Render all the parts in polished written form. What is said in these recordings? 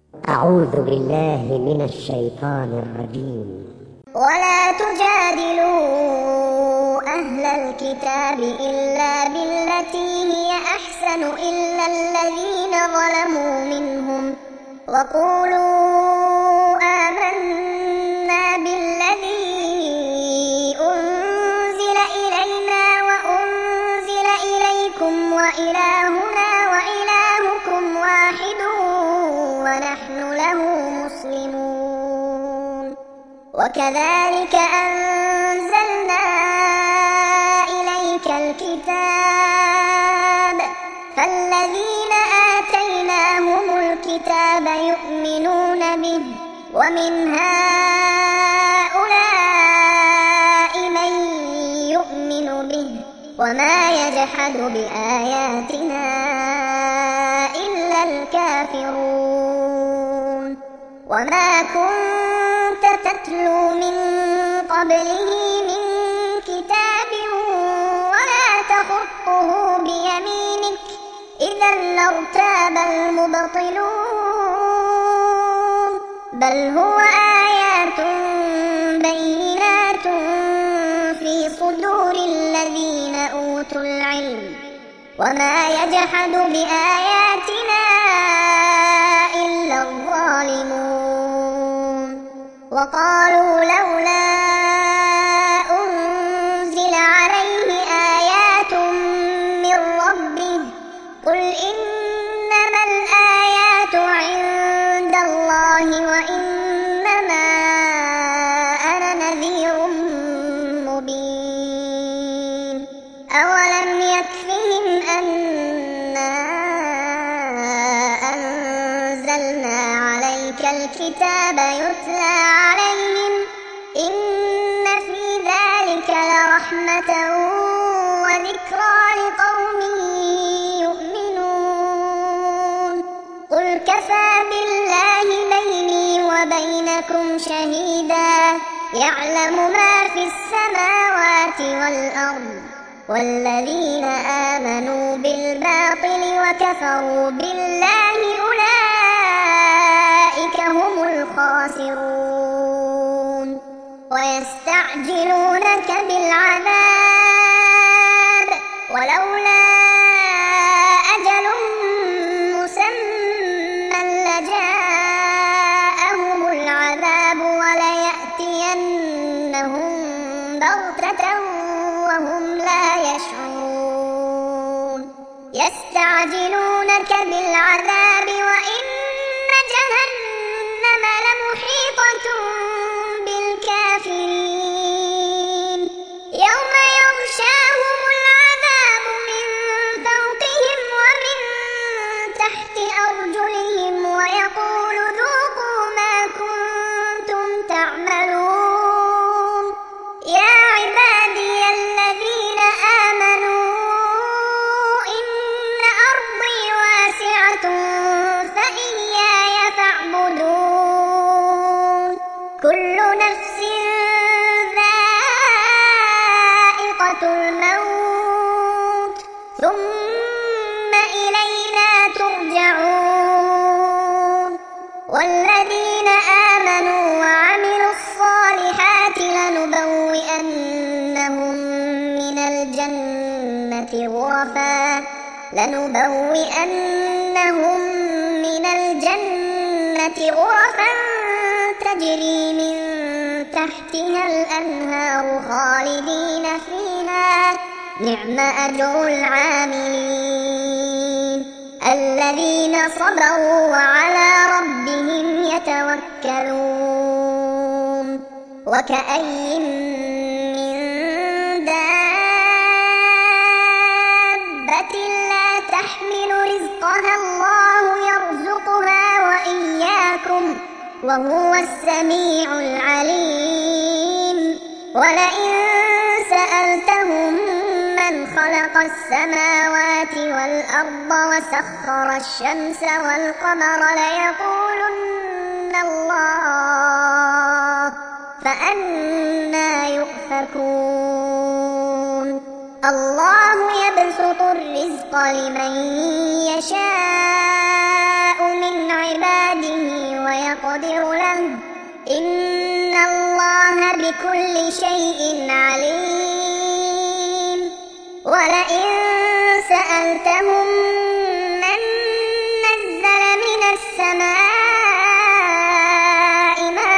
أعوذ بالله من الشيطان الرجيم. ولا تجادلوا أهل الكتاب إلا بالتي هي أحسن إلا الذين ظلموا منهم وقولوا آمنا بالذي أنزل إلينا وأنزل إليكم وإلهنا وإلهكم واحد ونحن له مسلمون. وكذلك أنزلنا إليك الكتاب فالذين آتيناهم الكتاب يؤمنون به ومن هؤلاء من يؤمن به وما يجحد بآياتنا إلا الكافرون. وما كنت تتلو من قبله من كتاب ولا تخطه بيمينك إذا لارتاب المبطلون بل هو آيات بينات في صدور الذين أوتوا العلم وما يجحد بآياتنا إلا الظالمون. وقالوا لولا أنزل عليه آيات من ربه قل إنما الآيات عند الله وإنما أنا نذير مبين. أولم يكفهم أنا أنزلنا عليك الكتاب يتلى عليهم إن في ذلك لرحمة وذكرى لقوم يؤمنون. قل كفى بالله بيني وبينكم شهيدا يعلم ما في السماوات والأرض والذين آمنوا بالباطل وكفروا بالله أولئك هم الخاسرون. ويستعجلونك بالعذاب ولولا أجل مسمى لجاءهم العذاب وليأتينهم بغتة وهم لا يشعرون. يستعجلونك بالعذاب وإن جهنم لمحيطة بالكافرين يوم يغشاهم العذاب من فوقهم ومن تحت أرجلهم ويقول ذوقوا ما كنتم تعملون. يا عبادي الذين آمنوا إن أرضي واسعة فإياي فاعبدون. كل نفس ذائقة الموت ثم إلينا ترجعون. والذين آمنوا وعملوا الصالحات لنبوئنهم من الجنة غرفا تجري من تحتها الأنهار خالدين فيها نعم أجر العاملين الذين صبروا وعلى ربهم يتوكلون. وكأي من دابة لا تحمل رزقها الله يرزقها وإياكم وهو السميع العليم. ولئن سألتهم من خلق السماوات والأرض وسخر الشمس والقمر ليقولن الله فأنى يؤفكون. الله يبسط الرزق لمن يشاء من عباده يقدر له إن الله بكل شيء عليم ولئن سألتهم من نزل من السماء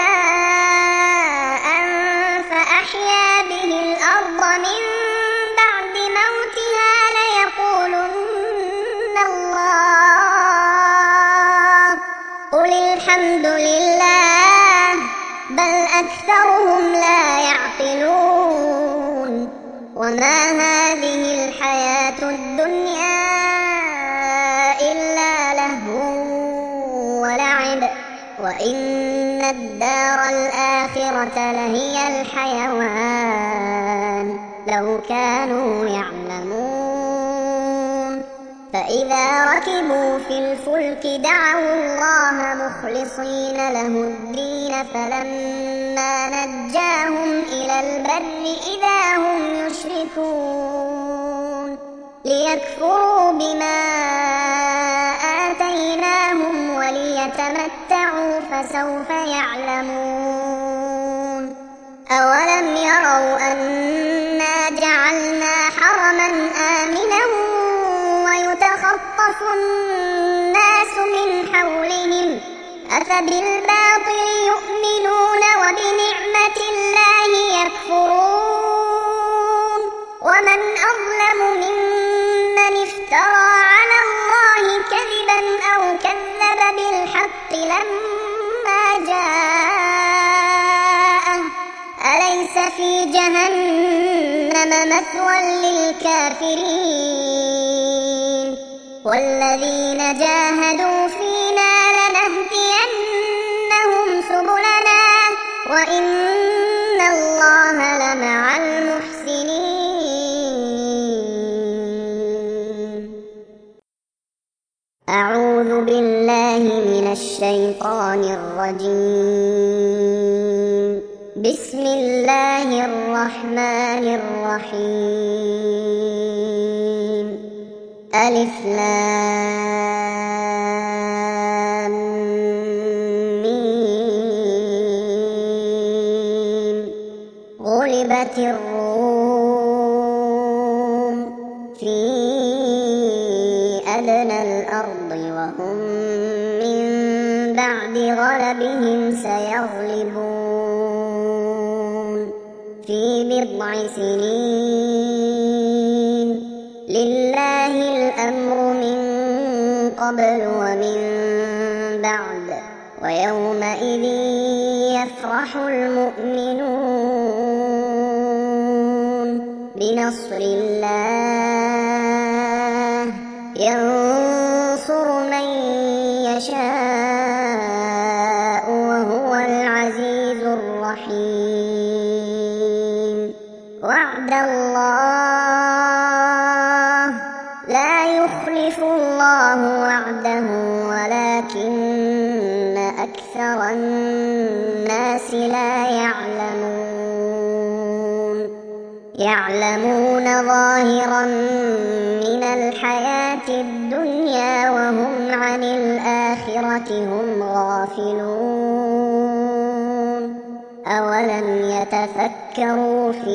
ماء فأحيا به الأرض من بعد موتها ليقولن الله قل الحمد لله بل أكثرهم لا يعقلون وما هذه الحياة الدنيا إلا لهو ولعب وإن الدار الآخرة لهي الحيوان لو كانوا يعلمون فإذا ركبوا في الفلك دعوا الله مخلصين له الدين فلما نجاهم إلى البر إذا هم يشركون ليكفروا بما آتيناهم وليتمتعوا فسوف يعلمون أولم يروا أنا جعلنا حرما آمنا ويتخطف الناس من حولهم أفبالباطل يؤمنون وبنعمة الله يكفرون ومن أظلم ممن افترى على الله كذبا أو كذب بالحق لما جاءه أليس في جهنم مثوى للكافرين والذين جاهدوا فينا لنهدينهم سبلنا وإن الله لمع المحسنين. أعوذ بالله من الشيطان الرجيم. بسم الله الرحمن الرحيم. ألف لام ميم. غلبت الروم في أدنى الأرض وهم من بعد غلبهم سيغلبون في بضع سنين لله الأمر من قبل ومن بعد ويومئذ يفرح المؤمنون بنصر الله ينصر من يشاء وهو العزيز الرحيم. وعد الله لا يخلف الله وعده ولكن أكثر الناس لا يعلمون ظاهرا من الحياة الدنيا وهم عن الآخرة هم غافلون. أولم يتفكروا في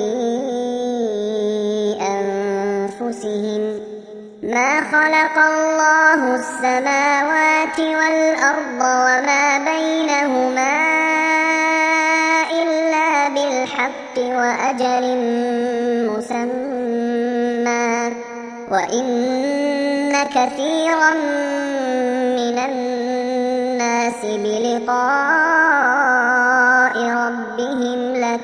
أنفسهم ما خلق الله السماوات والأرض وما بينهما إلا بالحق وأجل مسمى وإن كثيرا من الناس بلقاء ربهم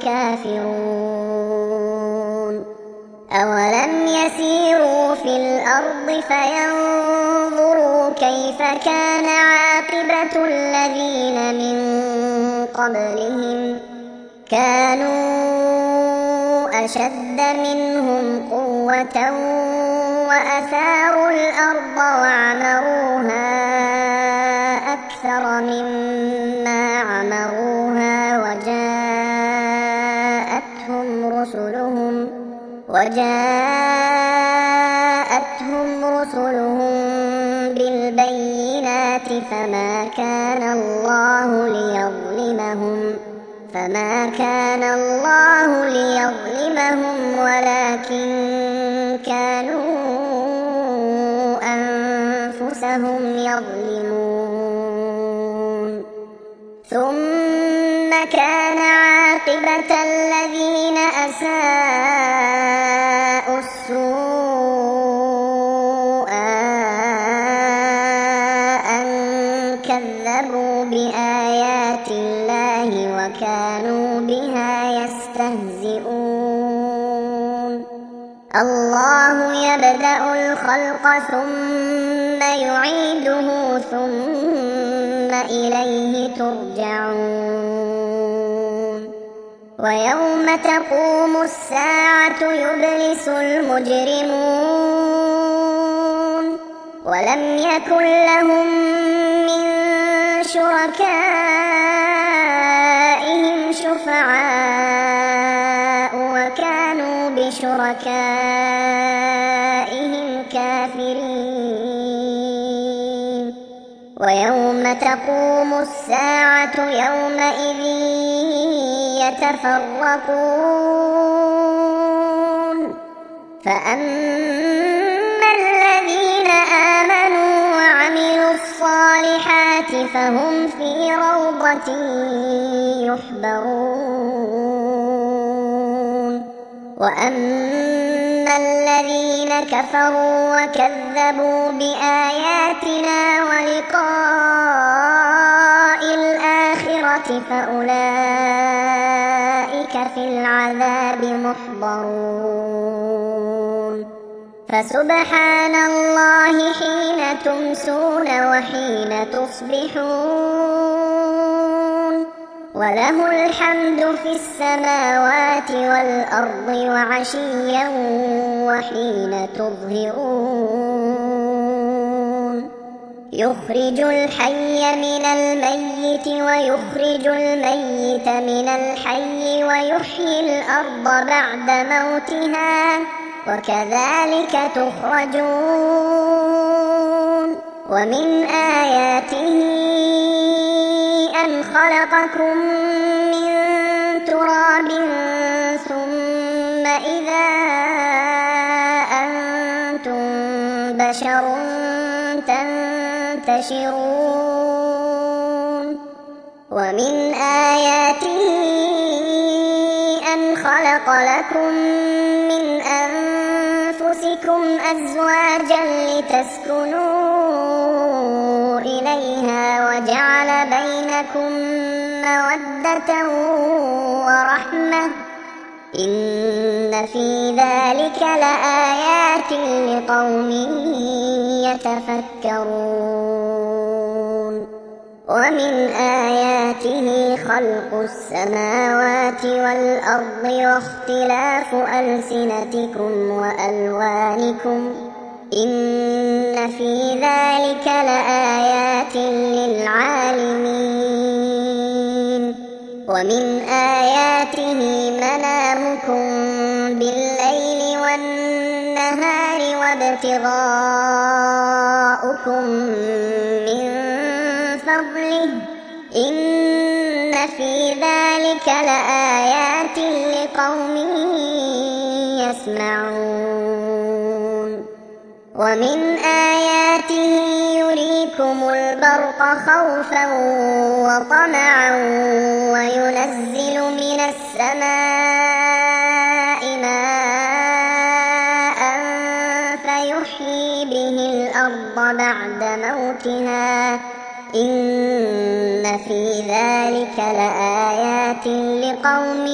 لكافرون. أولم يسيروا في الأرض فينظروا كيف كان عاقبة الذين من قبلهم كانوا أشد منهم قوة وأثاروا الأرض وعمروها أكثر مما عمروها وجاءتهم رسلهم بالبينات فما كان الله ليظلمهم ولكن كانوا أنفسهم يظلمون. ثم كان عاقبة الذين أساءوا السوء أن كذبوا بآيات الله وكانوا بها يستهزئون. الله يبدأ الخلق ثم يعيده ثم إليه ترجعون. ويوم تقوم الساعة يبلس المجرمون ولم يكن لهم من شركائهم شفعاء وكانوا بشركائهم كافرين. ويوم تقوم الساعة يومئذ يتفرقون فأما الذين آمنوا وعملوا الصالحات فهم في روضة يحبرون. وأما الذين كفروا وكذبوا بآياتنا ولقاء الآخرة فأولئك في العذاب محضرون. فسبحان الله حين تمسون وحين تصبحون وله الحمد في السماوات والأرض وعشيا وحين تظهرون. يخرج الحي من الميت ويخرج الميت من الحي ويحيي الأرض بعد موتها وكذلك تخرجون. ومن آياته أن خلقكم من تراب ثم إذا أنتم بشر تنتشرون. ومن آياته أن خلق لكم من أنفسكم أزواجا لتسكنوا إليها وجعل بينكم مودة ورحمة إن في ذلك لآيات لقوم يتفكرون. ومن آياته خلق السماوات والأرض واختلاف ألسنتكم وألوانكم إن في ذلك لآيات للعالمين. ومن آياته منامكم بالليل والنهار وابتغاؤكم من فضله إن في ذلك لآيات لقوم يسمعون. ومن آياته يريكم البرق خوفا وطمعا وينزل من السماء ماء فيحيي به الأرض بعد موتها إن في ذلك لآيات لقوم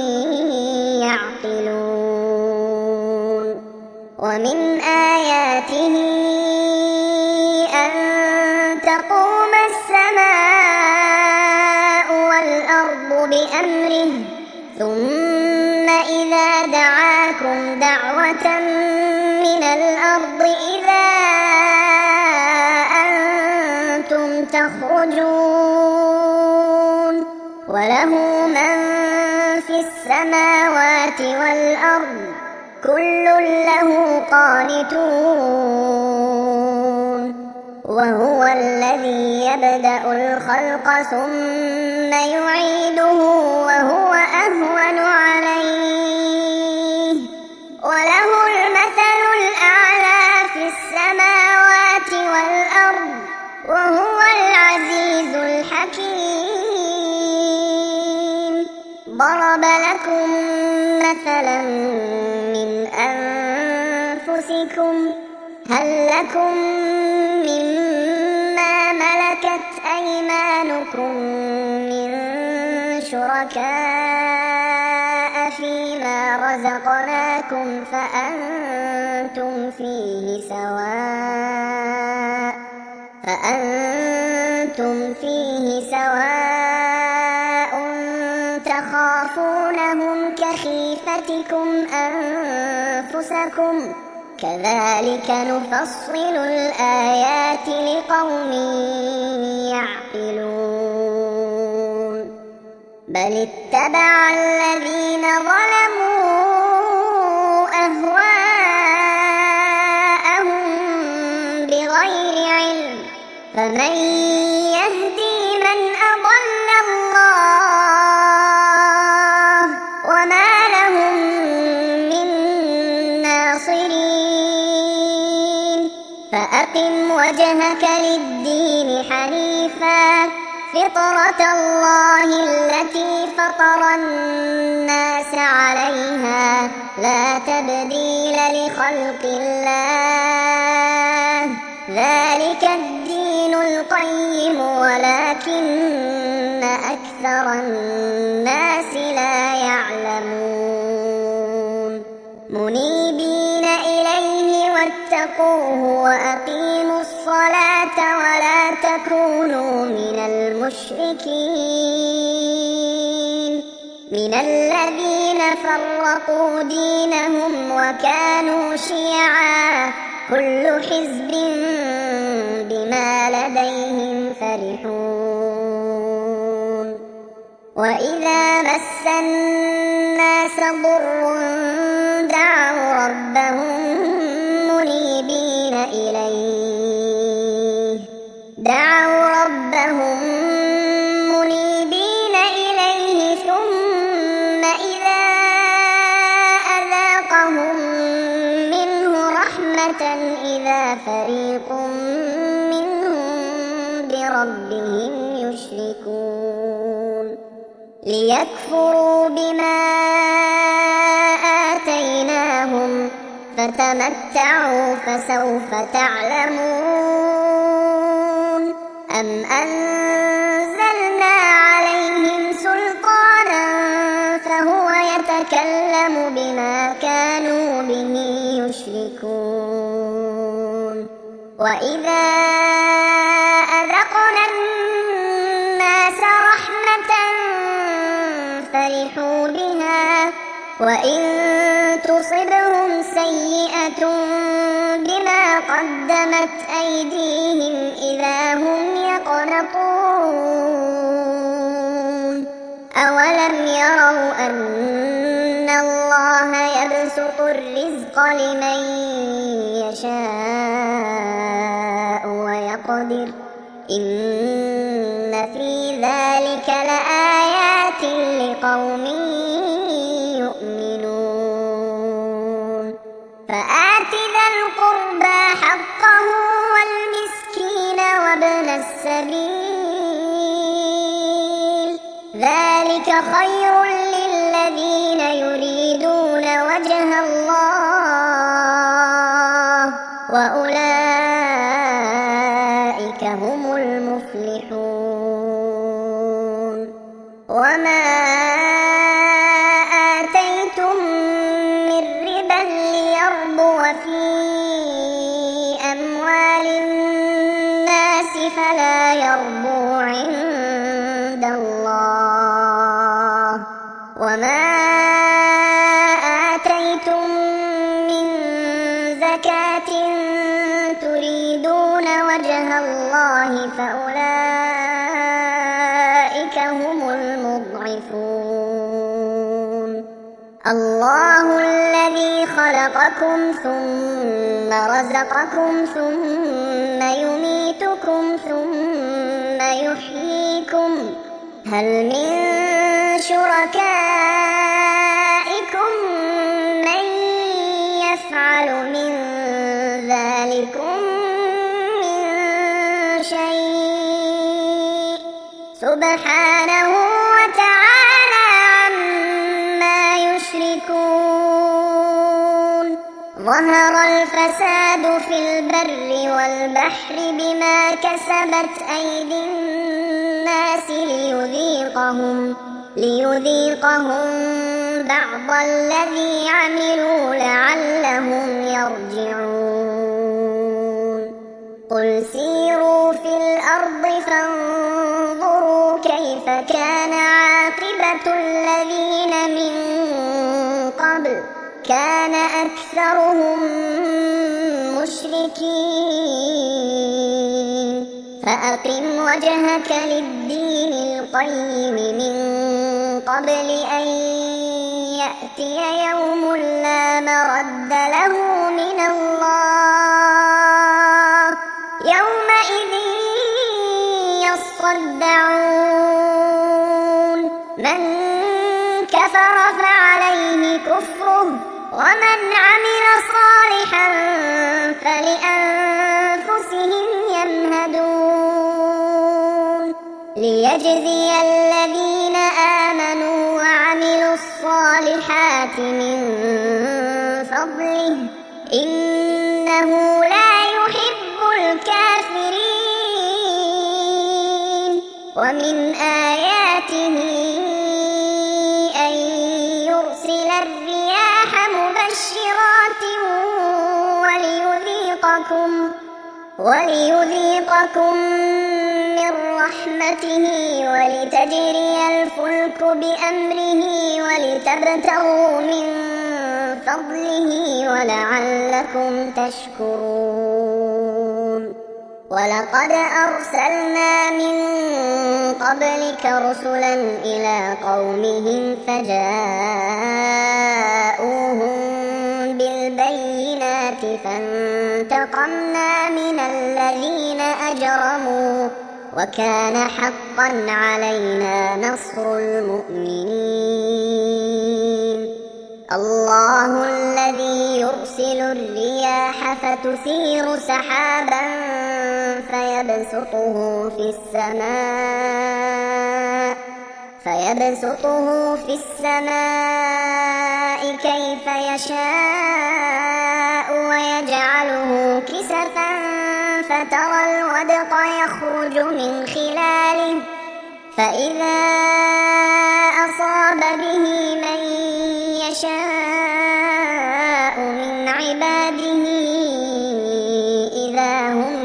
يعقلون. ومن آياته أن تقوم السماء والأرض بأمره ثم إذا دعاكم دعوة من الأرض إذا أنتم تخرجون. وله من في السماوات والأرض كل له قانتون. وهو الذي يبدأ الخلق ثم يعيده وهو أهون عليه وله المثل الأعلى في السماوات والأرض وهو العزيز الحكيم. ضرب لكم مثلا من أنفسكم هل لكم مما ملكت أيمانكم من شركاء فيما رزقناكم فأنتم فيه سواء تخافونهم كخيفتكم أنفسكم كذلك نفصل الآيات لقوم يعقلون. بل اتبع الذين ظلموا أهواءهم بغير علم فمن يهدي من أضل الله وما لهم من ناصرين. فأقم وجهك للدين حنيفا فطرة الله التي فطر الناس عليها لا تبديل لخلق الله ذلك الدين القيم ولكن أكثر الناس لا يعلمون. منيبين إليه واتقوه وأقيموا الصلاة ولا تكونوا من المشركين من الذين فرقوا دينهم وكانوا شيعا كل حزب بما لديهم فرحون. وإذا مس الناس ضر دعوا ربهم منيبين إليه ثم إذا أذاقهم منه رحمة إذا فريق منهم بربهم يشركون. ليكفروا بما آتيناهم فتمتعوا فسوف تعلمون. أم أنزلنا عليهم سلطانا فهو يتكلم بما كانوا به يشركون. وإذا أذقنا الناس رحمة فرحوا بها وإن تصبهم سيئة بما قدمت أيديهم إذا هم يقنطون. أولم يروا أن الله يبسط الرزق لمن يشاء ويقدر إن في ذلك لآيات لقوم يؤمنون. فآت ذا القربى حقه والمسكين وابن السبيل ذلك خير للذين يريدون وجه الله وأولئك هم المفلحون. وما آتيتم من ربا ليربو في أموال الناس فلا يربو عند الله وما آتيتم من زكاة تريدون وجه الله فأولئك هم المضعفون. الله الذي خلقكم ثم رزقكم ثم يميتكم ثم يحييكم هل من شركائكم من يفعل من ذلكم من شيء سبحانه وتعالى عما يشركون ظهر الفساد في البر والبحر بما كسبت أيدي الناس ليذيقهم بعض الذي عملوا لعلهم يرجعون قل سيروا في الأرض فانظروا كيف كان عاقبة الذين من قبل كان أكثرهم مشركين فأقم وجهك للدين القيم من قبل أن يأتي يوم لا مرد له من الله يومئذ يصدعون من كفر فعليه كفره ومن عمل صالحا فلأنفسهم يمهدون ليجزي الذين آمنوا وعملوا الصالحات من فضله إنه لا يحب الكافرين ومن آياته أن يرسل الرياح مبشرات وليذيقكم من رحمته ولتجري الفلك بأمره ولتبتغوا من فضله ولعلكم تشكرون ولقد أرسلنا من قبلك رسلا إلى قومهم فجاءوهم بالبينات فانتقمنا من الذين أجرموا وكان حقا علينا نصر المؤمنين الله الذي يرسل الرياح فتثير سحابا فيبسطه في السماء كيف يشاء ويجعله كسفا فترى الودق يخرج من خلاله فإذا أصاب به من يشاء من عباده إذا هم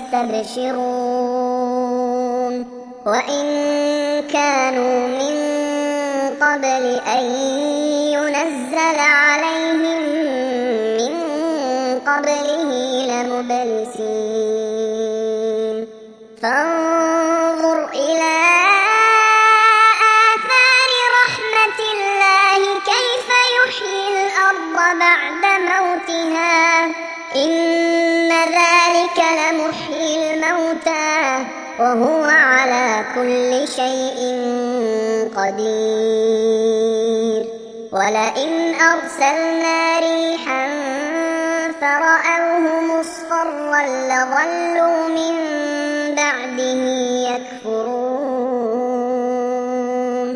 يستبشرون وإن كانوا من قبل أن ينزل عليهم من قبله لمبلسين فانظر إلى آثار رحمة الله كيف يحيي الأرض بعد موتها إن ذلك لمحيي الموتى وهو على كل شيء قدير ولئن أرسلنا ريحا فرأوه مصفرا لظلوا من بعده يكفرون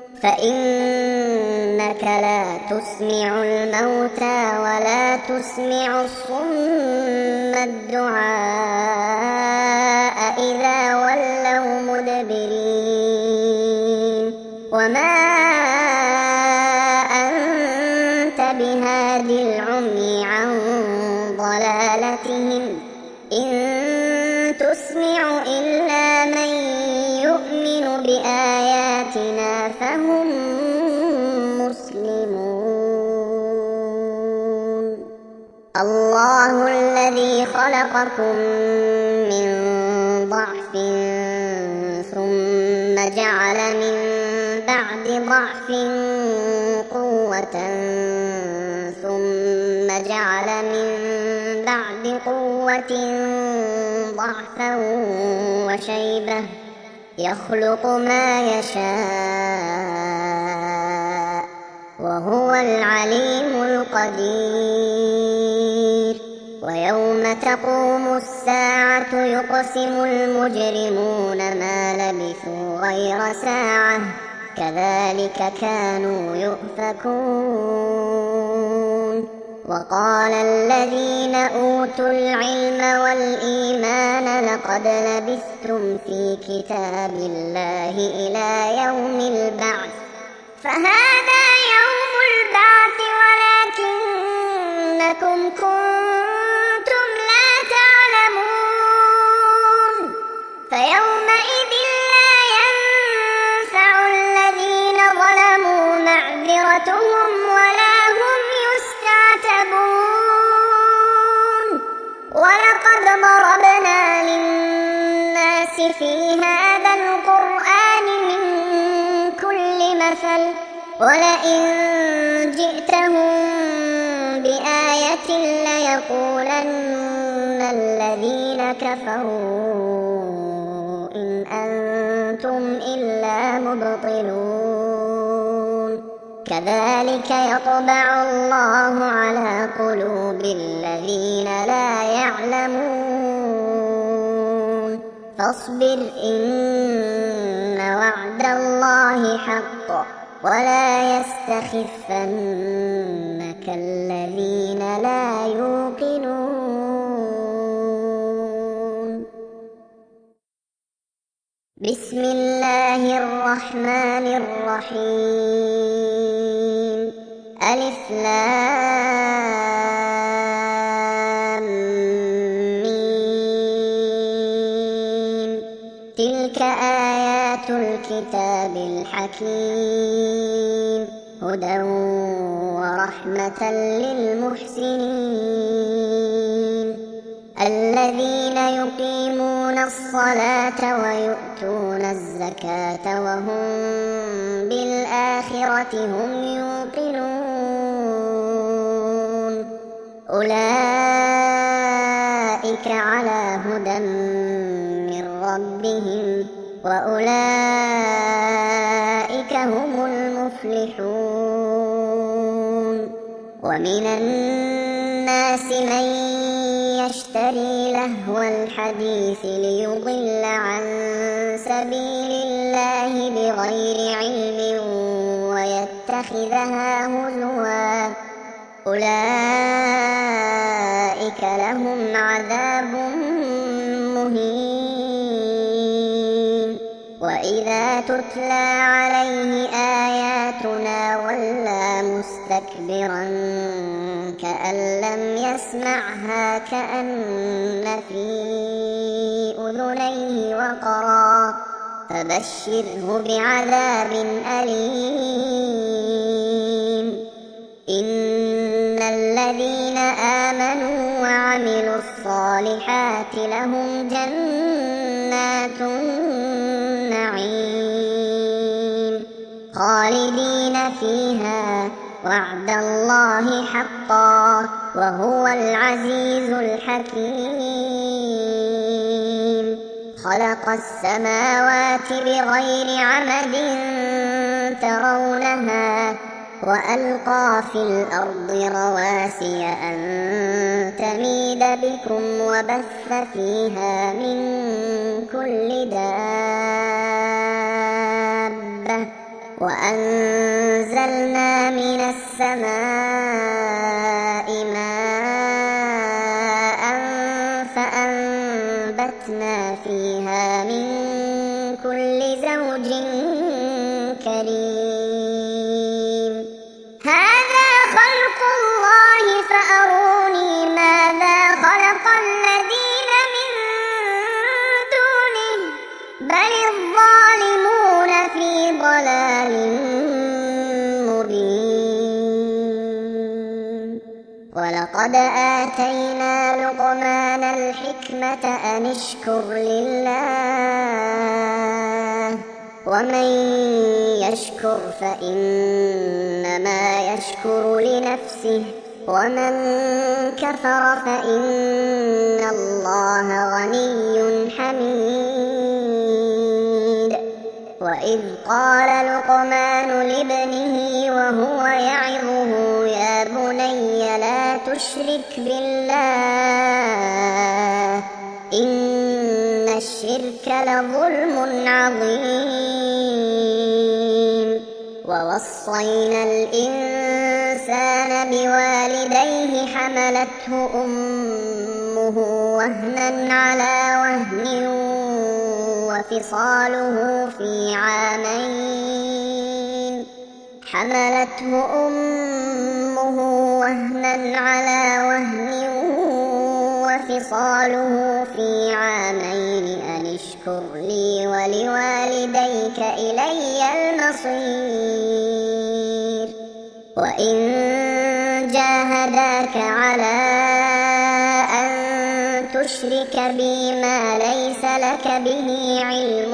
فإنك لا تسمع الموتى ولا تسمع الصم الدعاء إذا ولوا مدبرين وما أنت بهاد العمي عن ضلالتهم إن تسمع إلا من يؤمن بآياتنا فهم مسلمون الله الذي خلقكم من ضعف ثم جعل من بعد ضعف قوة ثم جعل من بعد قوة ضعفا وشيبة يخلق ما يشاء وهو العليم القدير. ويوم تقوم الساعة يقسم المجرمون ما لبثوا غير ساعة كذلك كانوا يؤفكون. وقال الذين أوتوا العلم والإيمان لقد لبثتم في كتاب الله إلى يوم البعث فهذا يوم البعث ولكنكم كنتم لا تعلمون. فيومئذ لا ينفع الذين ظلموا معذرتهم ولا هم يستعتبون. ولقد ضربنا للناس في هذا القرآن من كل مثل ولئن جئتهم بآية ليقولن الذين كفروا إن أنتم إلا مبطلون. كذلك يطبع الله على قلوب الذين لا يعلمون. فاصبر إن وعد الله حق ولا يستخفنك الذين لا يوقنون. بسم الله الرحمن الرحيم. ألف لام ميم. تلك آيات الكتاب الحكيم هدى ورحمة للمحسنين الذين يقيمون الصلاة ويؤتون الزكاة وهم بالآخرة هم يوقنون. أولئك على هدى من ربهم وأولئك هم المفلحون. ومن الناس من يشتري لهو الحديث ليضل عن سبيل الله بغير علم ويتخذها هزوا أولئك لهم عذاب مهين. وإذا تتلى عليه آياتنا ولى مستكبرا كأن لم يسمعها كأن في أذنيه وقرا فبشره بعذاب أليم. إن الذين آمنوا وعملوا الصالحات لهم جنات النعيم خالدين فيها وعد الله حقا وهو العزيز الحكيم. خلق السماوات بغير عمد ترونها وألقى في الأرض رواسي أن تميد بكم وبث فيها من كل دابة وأنزلنا من السماء ماء فأنبتنا فيها من كل زوج كريم. هذا خلق الله فأروني ماذا خلق الذين من دونه بل الظالمون في ضلال مبين. ولقد آتينا لقمان الحكمة أن اشكر لله ومن يشكر فإنما يشكر لنفسه ومن كفر فإن الله غني حميد. وإذ قال لقمان لابنه وهو يعظه يا بني لا تشرك بالله إن الشرك لظلم عظيم. ووصينا الإنسان بوالديه حملته أمه وهنا على وهن وفصاله في عامين أن اشكر لي ولوالديك إلي المصير. وإن جاهداك على أن تشرك بي ما ليس لك به علم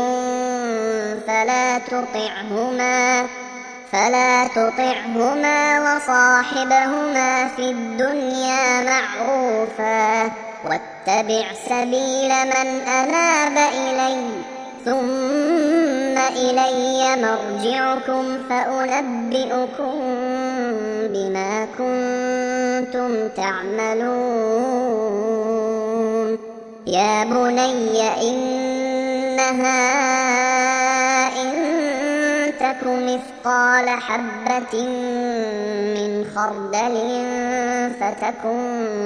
فلا تطعهما وصاحبهما في الدنيا معروفا واتبع سبيل من أناب إلي ثم إلي مرجعكم فأنبئكم بما كنتم تعملون. يا بني إنها إن تك مثقال حبة من خردل فتكن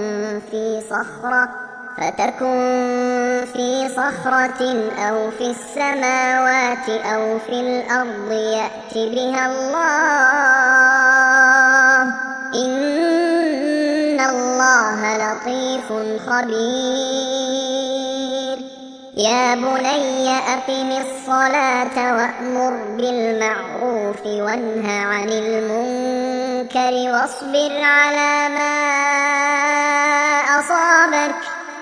في صخرة أو في السماوات أو في الأرض يأت بها الله إن الله لطيف خبير. يا بني أقم الصلاة وأمر بالمعروف وانه عن المنكر واصبر على ما أصابك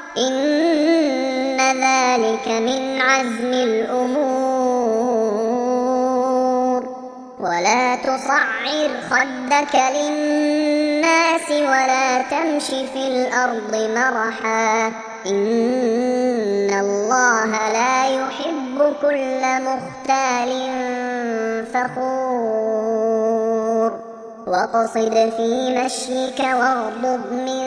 إن ذلك من عزم الأمور. ولا تصعر خدك للناس ولا تمش في الأرض مرحا إن الله لا يحب كل مختال فخور. واقصد في مشيك واغضض من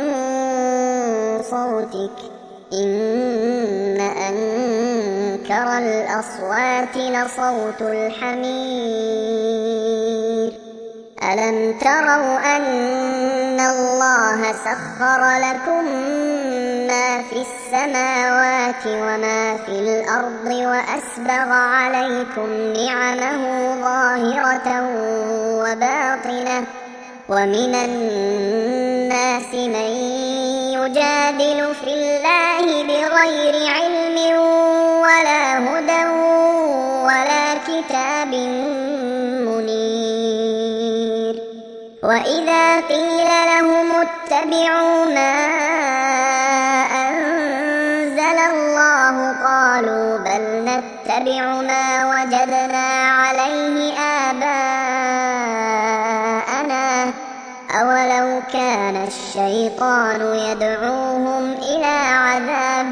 صوتك إن أنكر الأصوات لصوت الحمير. ألم تروا أن الله سخر لكم ما في السماوات وما في الأرض وأسبغ عليكم نعمه ظاهرة وباطنة ومن الناس من يجادل في الله بغير علم ولا هدى ولا كتاب منير. وإذا قيل لهم اتبعوا ما أنزل الله قالوا بل نتبع ما وجدنا عليه آباءنا أولو كان الشيطان يدعوهم إلى عذاب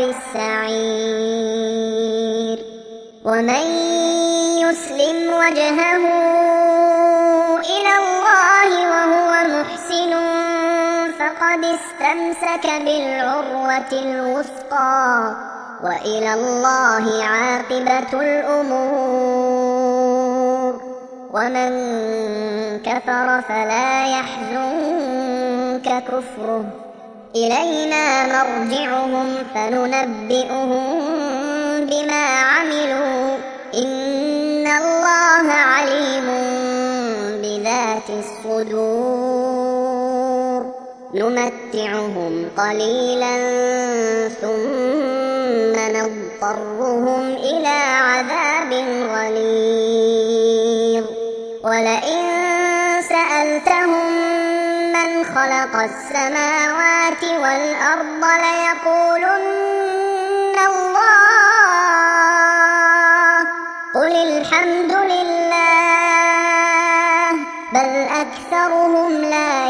السعير. ومن يسلم وجهه إلى الله وهو محسن فقد استمسك بالعروة الوثقى وإلى الله عاقبة الأمور. ومن كفر فلا يحزنك كفره إلينا مرجعهم فننبئهم بما عملوا إن الله عليم بذات الصدور. نمتعهم قليلا ثم نضطرهم إلى عذاب غليظ. ولئن سألتهم من خلق السماوات والأرض ليقولن الله قل الحمد بل أكثرهم لا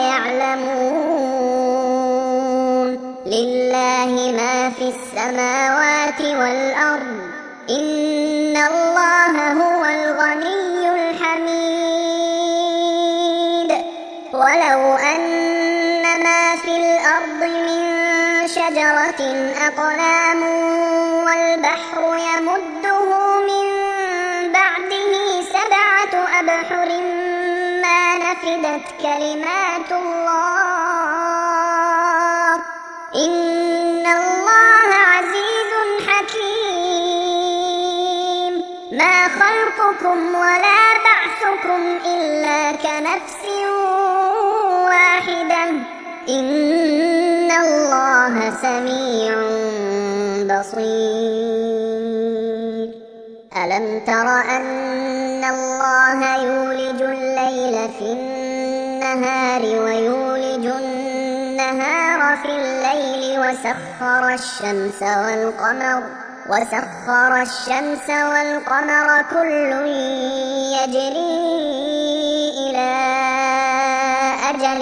يعلمون لله ما في السماوات والأرض إن الله هو الغني الحميد ولو أن ما في الأرض من شجرة أقلام والبحر يمده من بعده 7 أبحر ما نفدت كلمات الله إن الله عزيز حكيم ما خلقكم ولا بعثكم إلا كنفس واحدة إن الله سميع بصير ألم تر أن الله يولج الليل في النهار ويولج النهار في الليل وسخر الشمس والقمر كل يجري إلى أجل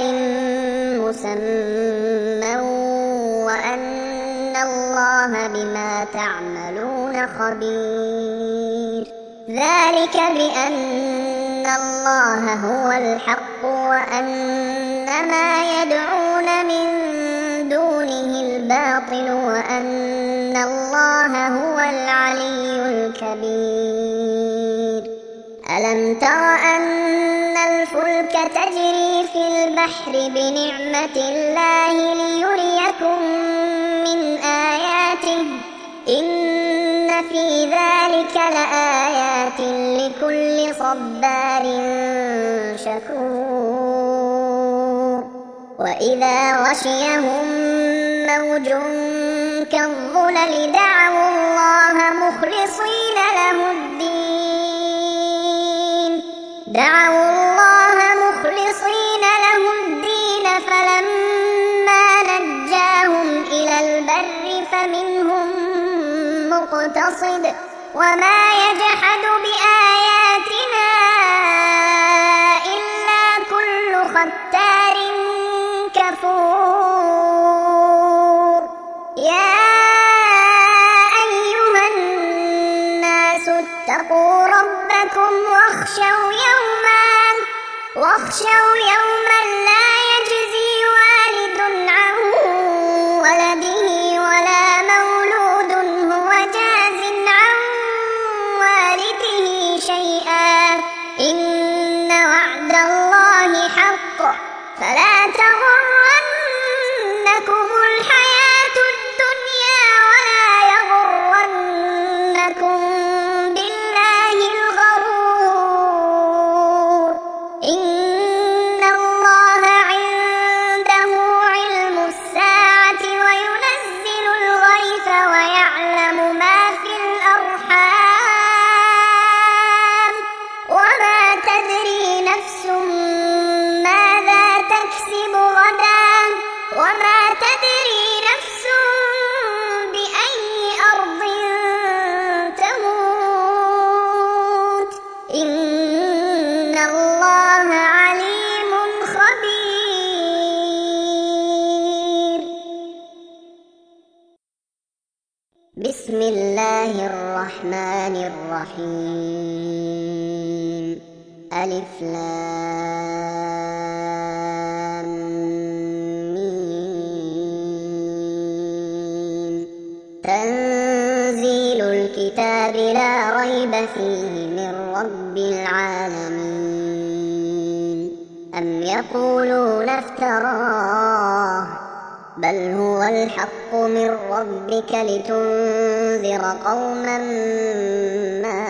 مسمى وأن الله بما تعملون خبير ذلك بأن الله هو الحق وأن ما يدعون من دونه الباطل وأن الله هو العلي الكبير ألم تر أن الفلك تجري في البحر بنعمة الله ليريكم من آياته إن في ذلك لآيات لكل صبار شكور وإذا غشيهم موج كالظلل دعوا الله مخلصين له الدين فلما نجاهم إلى البر فمنهم مقتصد وما يجحد بآياتنا إلا كل ختار كفور يا أيها الناس اتقوا ربكم واخشوا يوما لا يجزي والد عن ولده ولا مولود هو جاز عن والده شيئا إن وعد الله حق فلا تغرنكم الحياة الدنيا ولا يغرنكم بالله الغرور إن الله عنده علم الساعة وينزل الغيث ويعلم ما في الأرحام وما تدري نفس ماذا تكسب غدا وما تدري نفس بأي أرض تموت إن الله عليم خبير بسم الله الرحمن الرحيم ألف لام ميم تنزيل الكتاب لا ريب فيه من رب العالمين أم يقولون افتراه بل هو الحق من ربك لتنذر قوما ما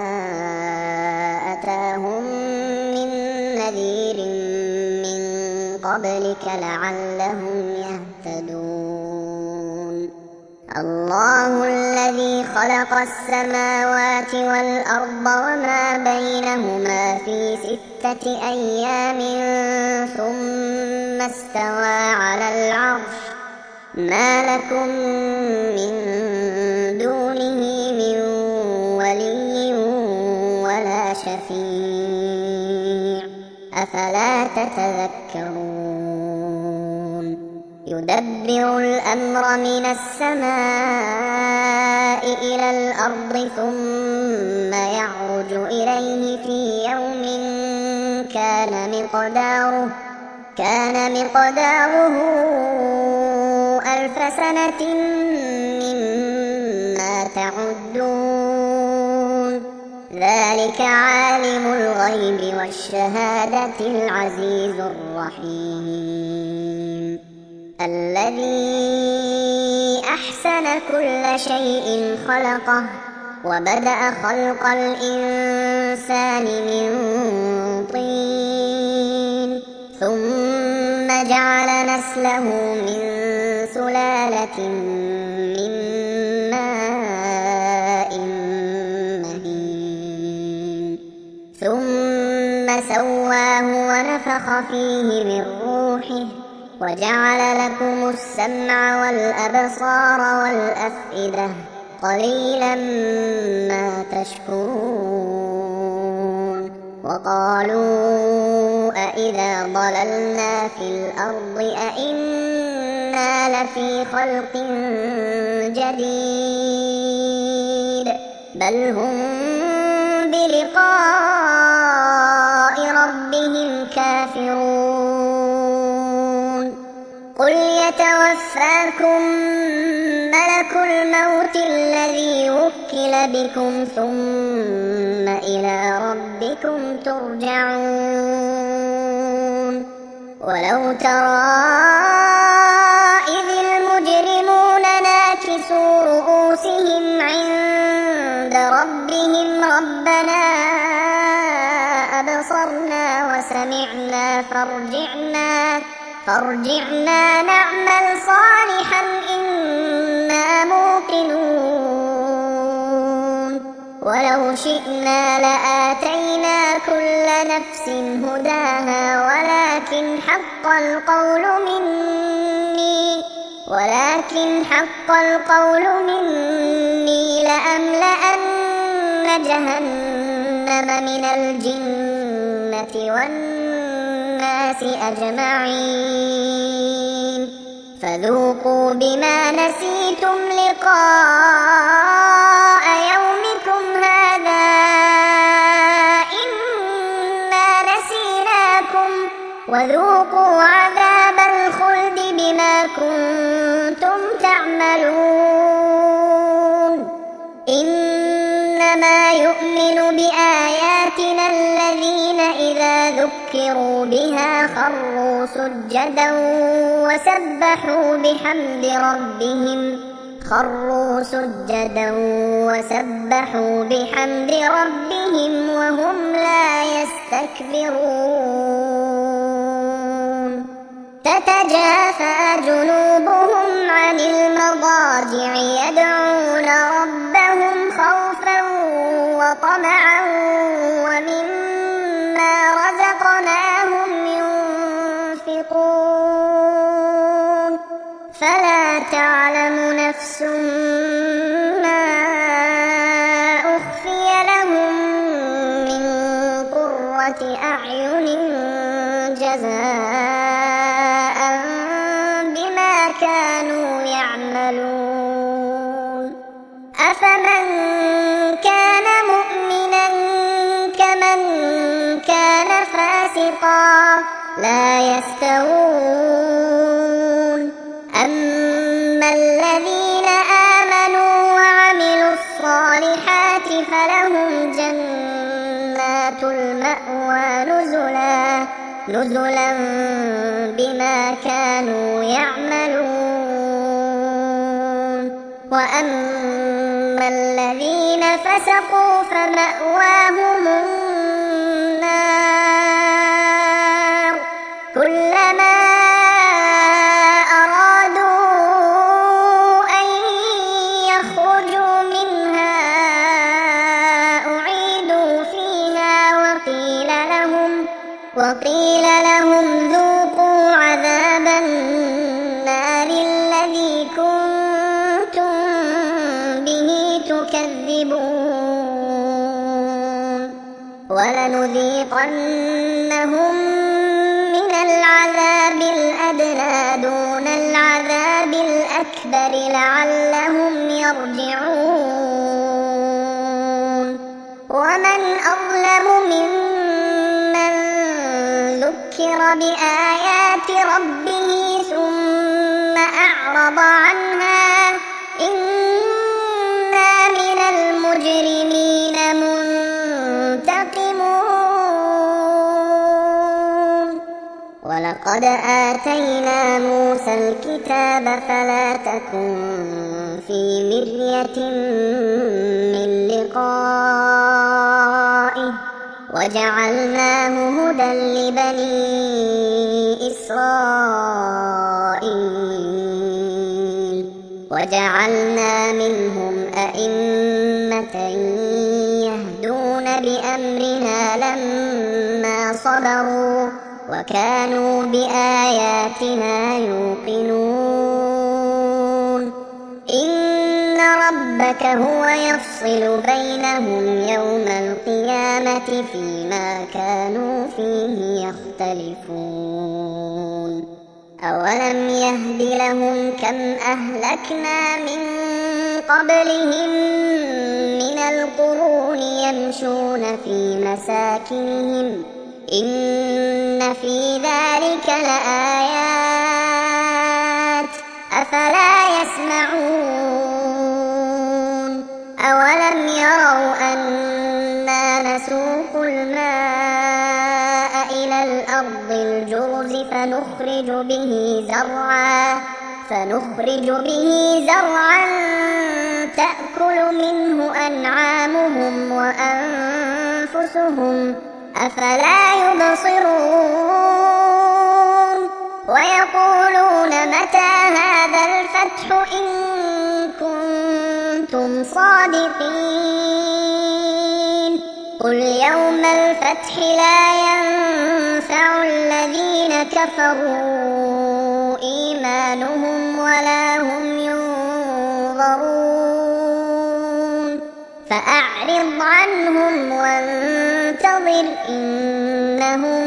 أتاهم من نذير من قبلك لعلهم يهتدون الله الذي خلق السماوات والأرض وما بينهما في 6 أيام ثم استوى على العرش ما لكم من دونه من ولي ولا شفيع أفلا تتذكرون يدبر الأمر من السماء إلى الأرض ثم يعرج إليه في يوم كان مقداره 1000 سنة مما تعدون ذلك عالم الغيب والشهادة العزيز الرحيم الذي أحسن كل شيء خلقه وبدأ خلق الإنسان من طين ثم جعل نسله من سلالة من ماء مهين ثم سواه ونفخ فيه من روحه وجعل لكم السمع والأبصار والأفئدة قليلا ما تشكرون وقالوا أإذا ضللنا في الأرض أإنا لفي خلق جديد بل هم بلقاء ربهم كافرون قل يتوفاكم ملك الموت الذي وكل بكم ثم إلى ربكم ترجعون ولو ترى إذ المجرمون ناكسوا رؤوسهم عند ربهم ربنا أبصرنا وسمعنا فارجعنا نعمل صالحا إنا موقنون ولو شئنا لآتينا كل نفس هداها ولكن حق القول مني لأملأن جهنم من الجنة والناس أجمعين فذوقوا بما نسيتم لقاء يومكم هذا إنا نسيناكم وذوقوا عذاب الخلد بما كنتم تعملون إنما يؤمن بآياتنا الذين إذا ذكروا بها خروا سجدا وسبحوا بحمد ربهم وهم لا يستكبرون تتجافى جنوبهم عن المضاجع يدعون ربهم خوفا وطمعا ومما رزقناهم ينفقون فلا تعلم نفس ما أخفي لهم من قرة أعين جزاء بما كانوا يعملون أفمن كان مؤمنا كمن كان فاسقا لا يستوون أما الذين آمنوا وعملوا الصالحات فلهم جنات المأوى نزلا بما كانوا يعملون وأما الذين فسقوا فمأواهم النار كلما أرادوا أن يخرجوا منها أعيدوا فيها وقيل لهم ذوقوا عذاب النار الذي كنتم به تكذبون ولنذيقنهم من العذاب الأدنى دون العذاب الأكبر لعلهم يرجعون ومن أظلم ممن ذكر بآيات ربه ثم أعرض عنها إنا من المجرمين منتقمون ولقد آتينا موسى الكتاب فلا تكن في مرية من لقائه وجعلناه هدى لبني إسرائيل وجعلنا منهم أئمة يهدون بأمرنا لما صبروا وكانوا بآياتنا يوقنون إن ربك هو يفصل بينهم يوم القيامة فيما كانوا فيه يختلفون أولم يهد لهم كم أهلكنا من قبلهم من القرون يمشون في مساكنهم إن في ذلك لآيات أفلا يسمعون أولم يروا أنا نسوق الماء إلى الأرض الجرز فنخرج به زرعا تأكل منه أنعامهم وأنفسهم أفلا يبصرون ويقولون متى هذا الفتح إن كنتم صادقين قل يوم الفتح لا ينفع الذين كفروا إيمانهم ولا هم ينظرون فأعرض عنهم وانتظر إنهم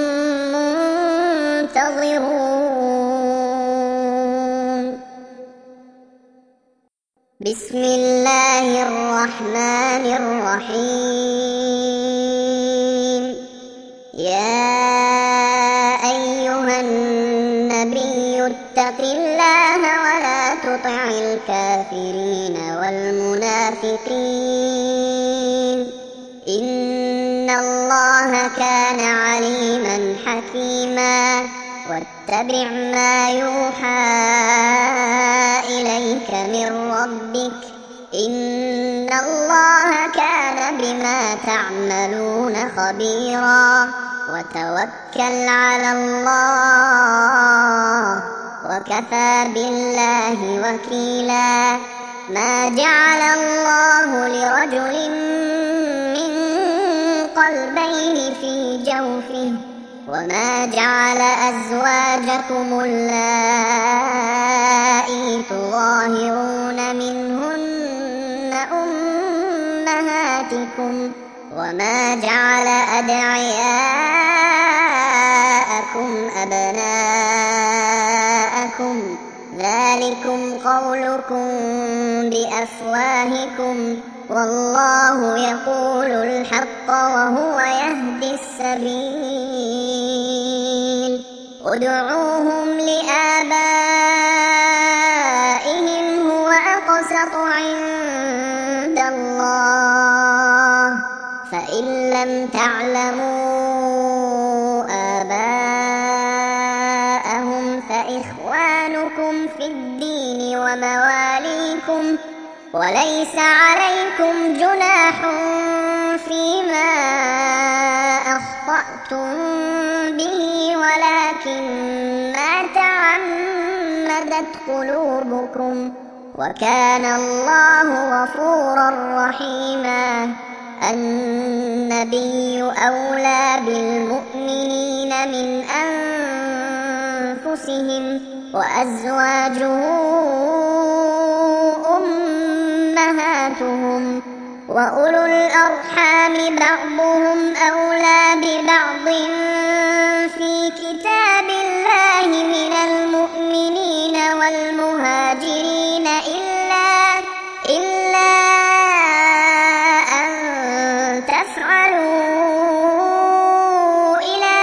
منتظرون بسم الله الرحمن الرحيم يا أيها النبي اتق الله ولا تطع الكافرين والمنافقين إن الله كان عليما حكيما واتبع ما يوحى إليك من ربك إن الله كان بما تعملون خبيرا وتوكل على الله وكفى بالله وكيلا ما جعل الله لرجل من قلبين في جوفه وما جعل أزواجكم اللائي تظاهرون منهن أمهاتكم وما جعل أدعياءكم أبناءكم ذلكم قولكم بأفواهكم والله يقول الحق وهو يهدي السبيل ادعوهم لآبائهم هو أقسط عند الله فإن لم تعلموا آباءهم فإخوانكم في الدين ومواليكم وليس عليكم جناح فيما أخطأتم به ولكن ما تعمدت قلوبكم وكان الله غفورا رحيما النبي أولى بالمؤمنين من أنفسهم وأزواجه أمهاتهم وأولو الأرحام بعضهم أولى ببعض في كتاب الله من المؤمنين والمهاجرين إلا أن تفعلوا إلى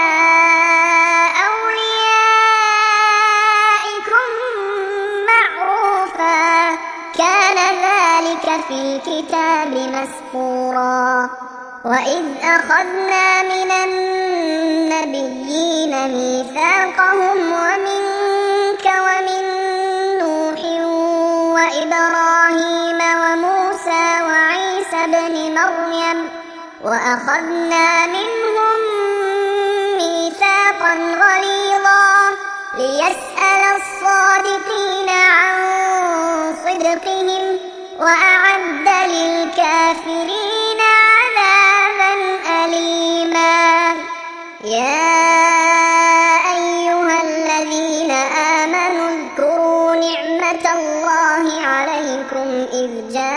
أوليائكم معروفا كان ذلك في الكتاب مسطورا. وإذ أخذنا من النبيين ميثاقهم ومنك ومن نوح وإبراهيم وموسى وعيسى ابن مريم وأخذنا منهم ميثاقا غليظا ليسأل الصادقين عن صدقهم وأعد للكافرين عذابا أليما. يا أيها الذين آمنوا اذكروا نعمة الله عليكم إذ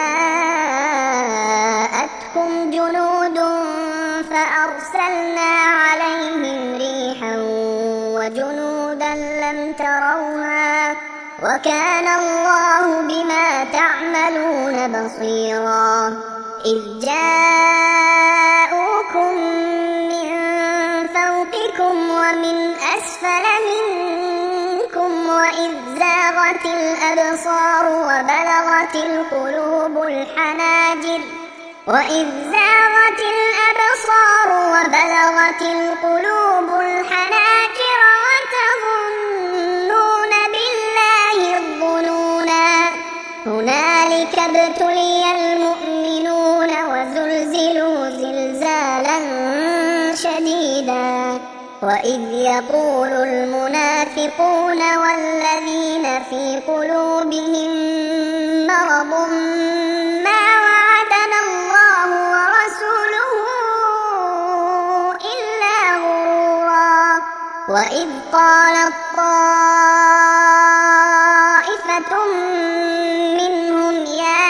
جاءتكم جنود فأرسلنا عليهم ريحا وجنودا لم تروها وكان الله بما تعملون بصيرا. إذ جاءوكم من فوقكم ومن أسفل منكم وإذ زاغت الأبصار وبلغت القلوب الحناجر وتظنون بالله الظنونا. هنالك ابتلي المؤمنون وزلزلوا زلزالا شديدا. وإذ يقول المنافقون والذين في قلوبهم مرض ما وعدنا الله ورسوله إلا غرورا. وإذ قالت طائفة منهم يا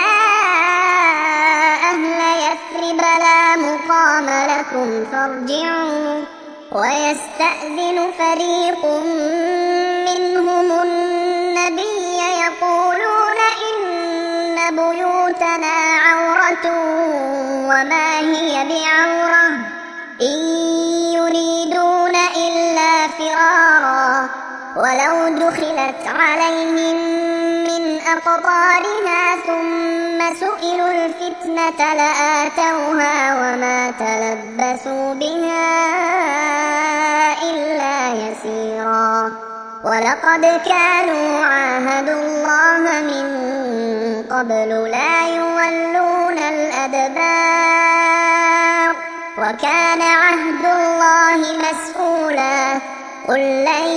أهل يثرب لا مقام لكم فارجعوا ويستأذن فريق منهم النبي يقولون إن بيوتنا عورة وما هي بعورة إن يريدون إلا فرارا. ولو دخلت عليهم من أقطارها ثم سئلوا الفتنة لآتوها وما تلبثوا بها إلا يسيرا. ولقد كانوا عاهدوا الله من قبل لا يولون الأدبار وكان عهد الله مسؤولا. قل لن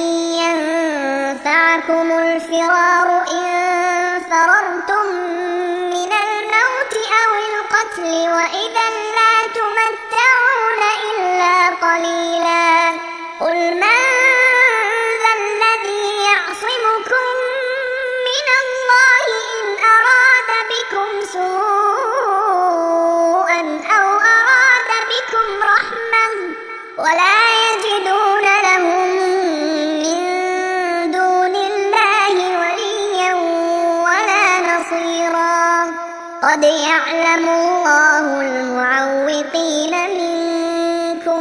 ينفعكم الفرار إن فررتم من الموت أو القتل وإذا لا تمتعون إلا قليلا. قل من ذا الذي يعصمكم من الله إن أراد بكم سوءا أو أراد بكم رحمة ولا يجدون لهم من دون الله وليا ولا نصيرا. قد يعلم الله المعوقين منكم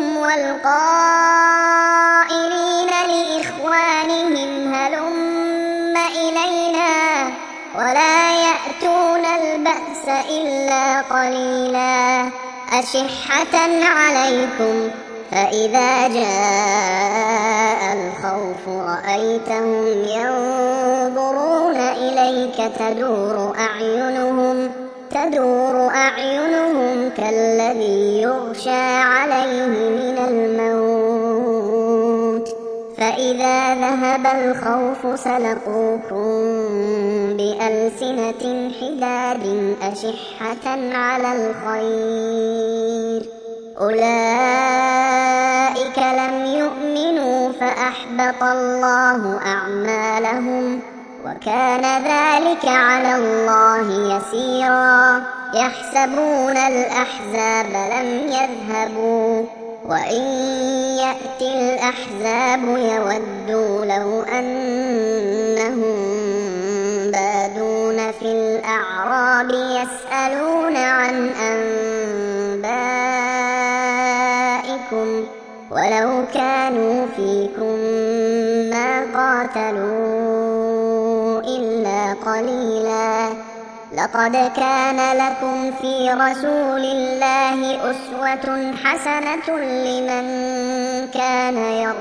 والقائلين لإخوانهم هلم إلينا ولا يأتون البأس إلا قليلا. أشحة عليكم فإذا جاء الخوف رأيتهم ينظرون إليك تدور أعينهم كالذي يغشى عليه من الموت فإذا ذهب الخوف سلقوكم بألسنة حداد أشحة على الخير أولئك لم يؤمنوا فأحبط الله أعمالهم وكان ذلك على الله يسيرا. يحسبون الأحزاب لم يذهبوا وإن يأتي الأحزاب يودوا لو أنهم بادون في الأعراب يسألون عن أنبائكم ولو كانوا فيكم ما قاتلوا إلا قليلا لقد كان لكم في رسول الله أسوة حسنة لمن كان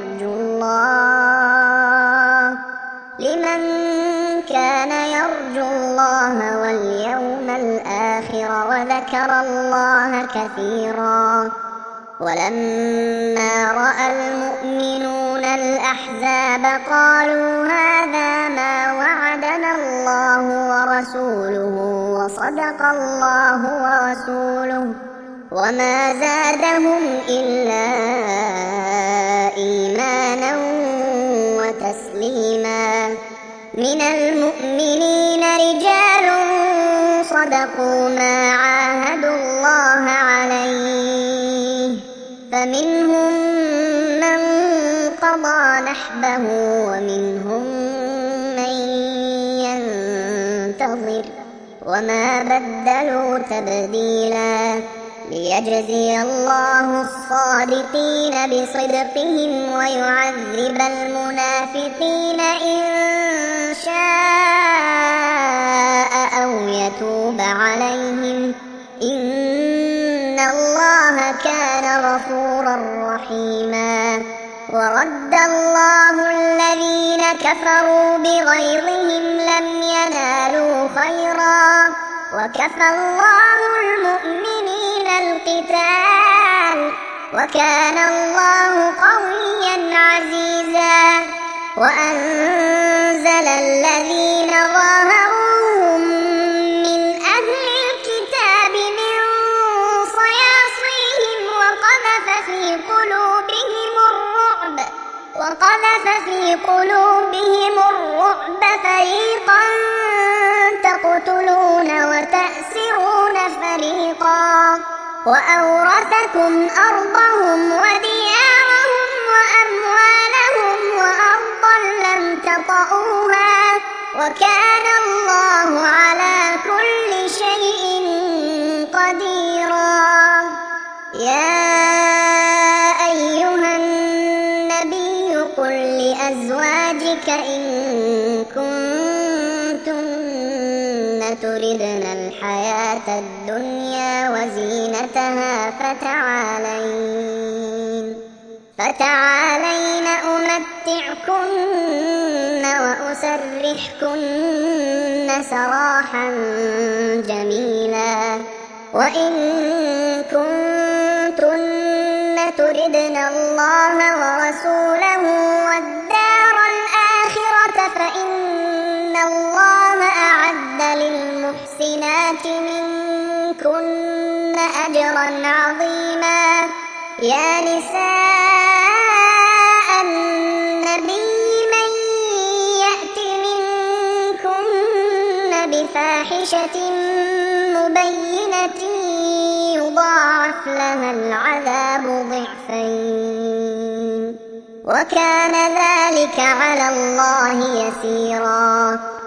يرجو الله واليوم الآخر وذكر الله كثيرا ولما رأى المؤمنون الأحزاب قالوا هذا ما وعدنا الله ورسوله وصدق الله ورسوله وما زادهم إلا إيمانا وتسليما من المؤمنين رجال صدقوا ما عاهدوا الله عليه فمنهم من قضى نحبه ومنهم من ينتظر وما بدلوا تبديلا ليجزي الله الصادقين بصدقهم ويعذب المنافقين إن شاء أو يتوب عليهم إن الله كان غفورا رحيما ورد الله الذين كفروا بغيظهم لم ينالوا خيرا وكفى الله المؤمنين القتال وكان الله قويا عزيزا وأنزل الذين ظاهروهم من أهل الكتاب من صياصيهم وقذف في قلوبهم الرعب فريقا تقتلون وتأسرون فريقا وأورثكم أرضهم وديارهم وأموالهم وأرضا لم تطئوها وكان الله على كل شيء قديرا يا أيها النبي قل لأزواجك إن كنتن تردن الحياة الدنيا وزينتها فتعالين أمتعكن وأسرحكن سراحا جميلا وإن كنتن تردن الله ورسوله والدار الآخرة فإن الله أعد للمحسنات منكن أجرا عظيما يا نساء النبي من يأت منكن بفاحشة مبينة يضاعف لها العذاب ضعفين وكان ذلك على الله يسيرا